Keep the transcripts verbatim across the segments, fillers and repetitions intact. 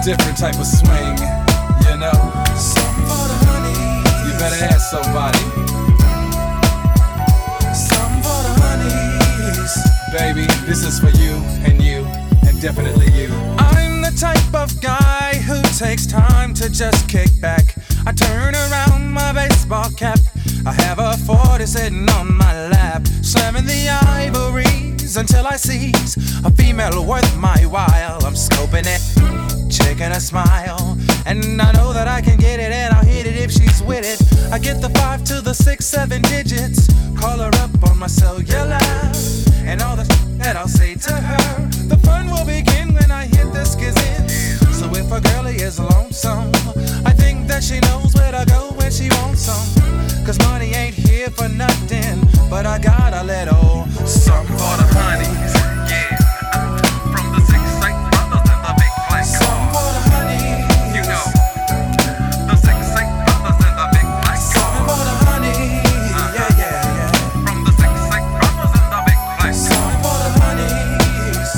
different type of swing, you know. Something for the honeys. You better ask somebody. Something for the honeys. Baby, this is for you and you and definitely you. I'm the type of guy who takes time to just kick back. I turn around my baseball cap. I have a forty sitting on my lap, slamming the ivories until I seize a female worth my while. I'm scoping it, checking a smile, and I know that I can get it and I'll hit it if she's with it. I get the five to the six, seven digits, call her up on my cellular, and all the sh- that I'll say to her. The fun will begin when I hit the skizzin'. So if a girlie is lonesome, I think that she knows where to go when she wants some. Cause money ain't here for nothing, but I got a little something for the honeys. Yeah, from the six eight brothers in the big black car. Something for the honeys. You know, the six eight brothers in the big black car. Something for the honeys. Uh-huh. Yeah, yeah, yeah. From the six eight brothers in the big black car. Something for the honeys.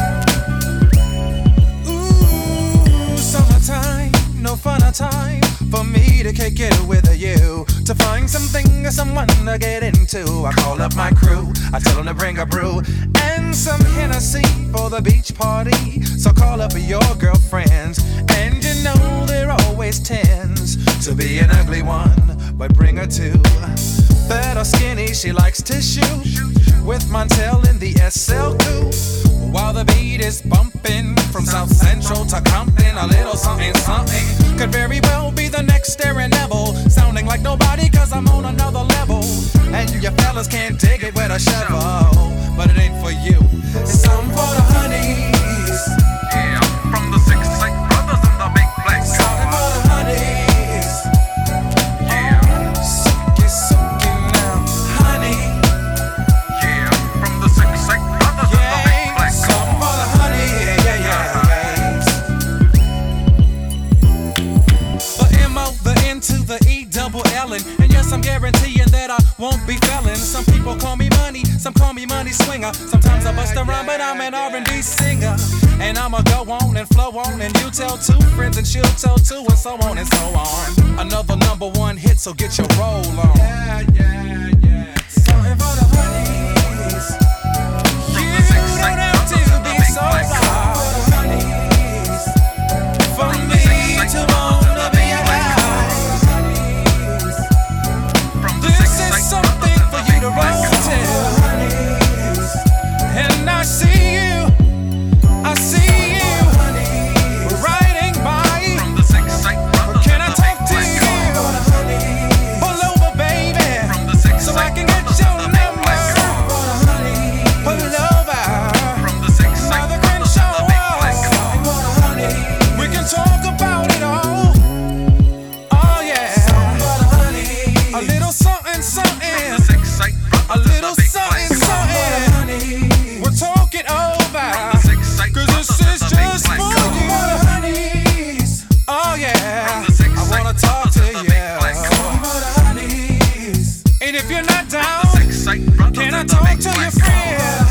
Ooh, summertime, no funner time for me to kick it with you. To find something or someone to get into, I call up my crew, I tell them to bring a brew and some Hennessy for the beach party. So call up your girlfriends, and you know there always tends to be an ugly one, but bring her two. Fat or skinny, she likes to shoot with Montel in the S L coupe. While the beat is bumping from South Central to Compton, a little something something could very well be the next Aaron Neville, sounding like nobody cause I'm on another level. And you fellas can't dig it with a shovel, but it ain't for you, it's something for the honeys. Yeah, from the six eight brothers in the big black car. Something for the honeys. Yeah, Suck it, suck it now, honey. yeah, from the six eight brothers in the big Yeah, black car. something for the honey. Yeah, yeah, yeah. The M O, the N to the E, double L N. And yes, I'm guaranteeing that I won't be failing. Some people call me money, some call me money swinger. Sometimes I bust around, but I'm an R and B singer. And I'ma go on and flow on, and you tell two friends and she'll tell two, and so on and so on. Another number one hit, so get your roll on. Yeah, yeah, yeah. Something for the honeys. You don't have to be so loud. For me to wanna be alive. This is something for you to roll to. And I see you, I see you riding by. From the six eight brothers Can in I the talk big to black you? car. Pull over, baby, From the six so I eight can get brothers your in the big number. black car. Pull over. From the six eight Mother brothers in the big black car. Crenshaw. We can talk about it all. Oh yeah. A little something, something. The six eight A brothers in little the big something, black car. something. We'll talk it over. The six eight Cause brothers this in is the big just black for car. you. Oh yeah. The six I wanna eight talk to brothers in the you. big black car. And if you're not down, The six eight brothers can I in the talk big to your black car. friend?